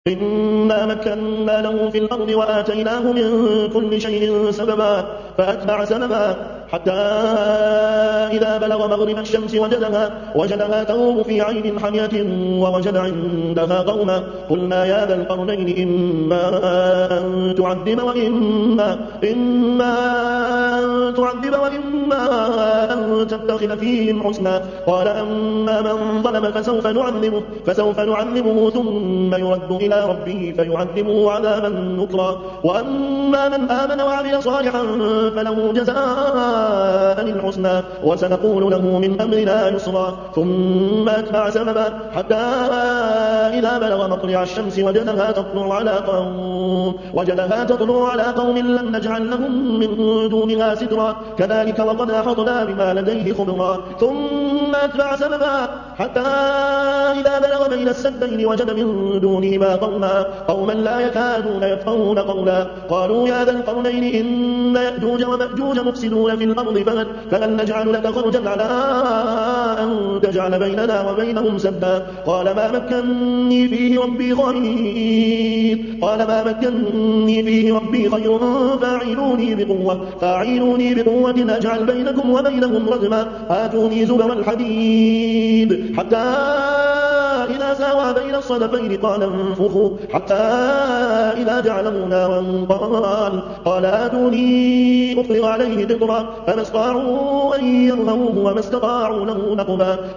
إنا مكنا له في الأرض وآتيناه من كل شيء سببا فأتبع سببا حتى إذا بلغ مغرب الشمس وجدها تغرب في عين حمية ووجد عندها قوما قلنا يا ذا القرنين إما أن تعذب وإما أن تتخذ فيهم حسنا قال أما من ظلم فسوف نعذبه ثم يرد إلى ربه فيعذبه عذابا نكرا وأما من آمن وعمل صالحا فله جزاء الحسنى وسنقول له من أمرنا يسرا ثم أتبع سببا حتى إذا بلغ مطلع الشمس وجدها تطلع على قوم لم نجعل لهم من دونها سترا كذلك وقد أحطنا بما لديه خبرا ثم أتبع سببا حتى إذا بلغ بين السدين وجد من دونهما قوما لا يكادون يفقهون قولا قالوا يا ذا القرنين إن يأجوج ومأجوج مفسدون في الأرض فهل نجعل لك خرجا على أن تجعل بيننا وبينهم سدا قال ما مكني فيه ربي خير فاعينوني بقوة أجعل بينكم وبينهم ردما آتوني زبر الحديد حتى إذا ساوى بين الصدفين قال انفخوا حتى إذا جعله نارا قال آتوني أفرغ عليه قطرا فما استطاعوا أن يظهروه وما استطاعوا له نقبا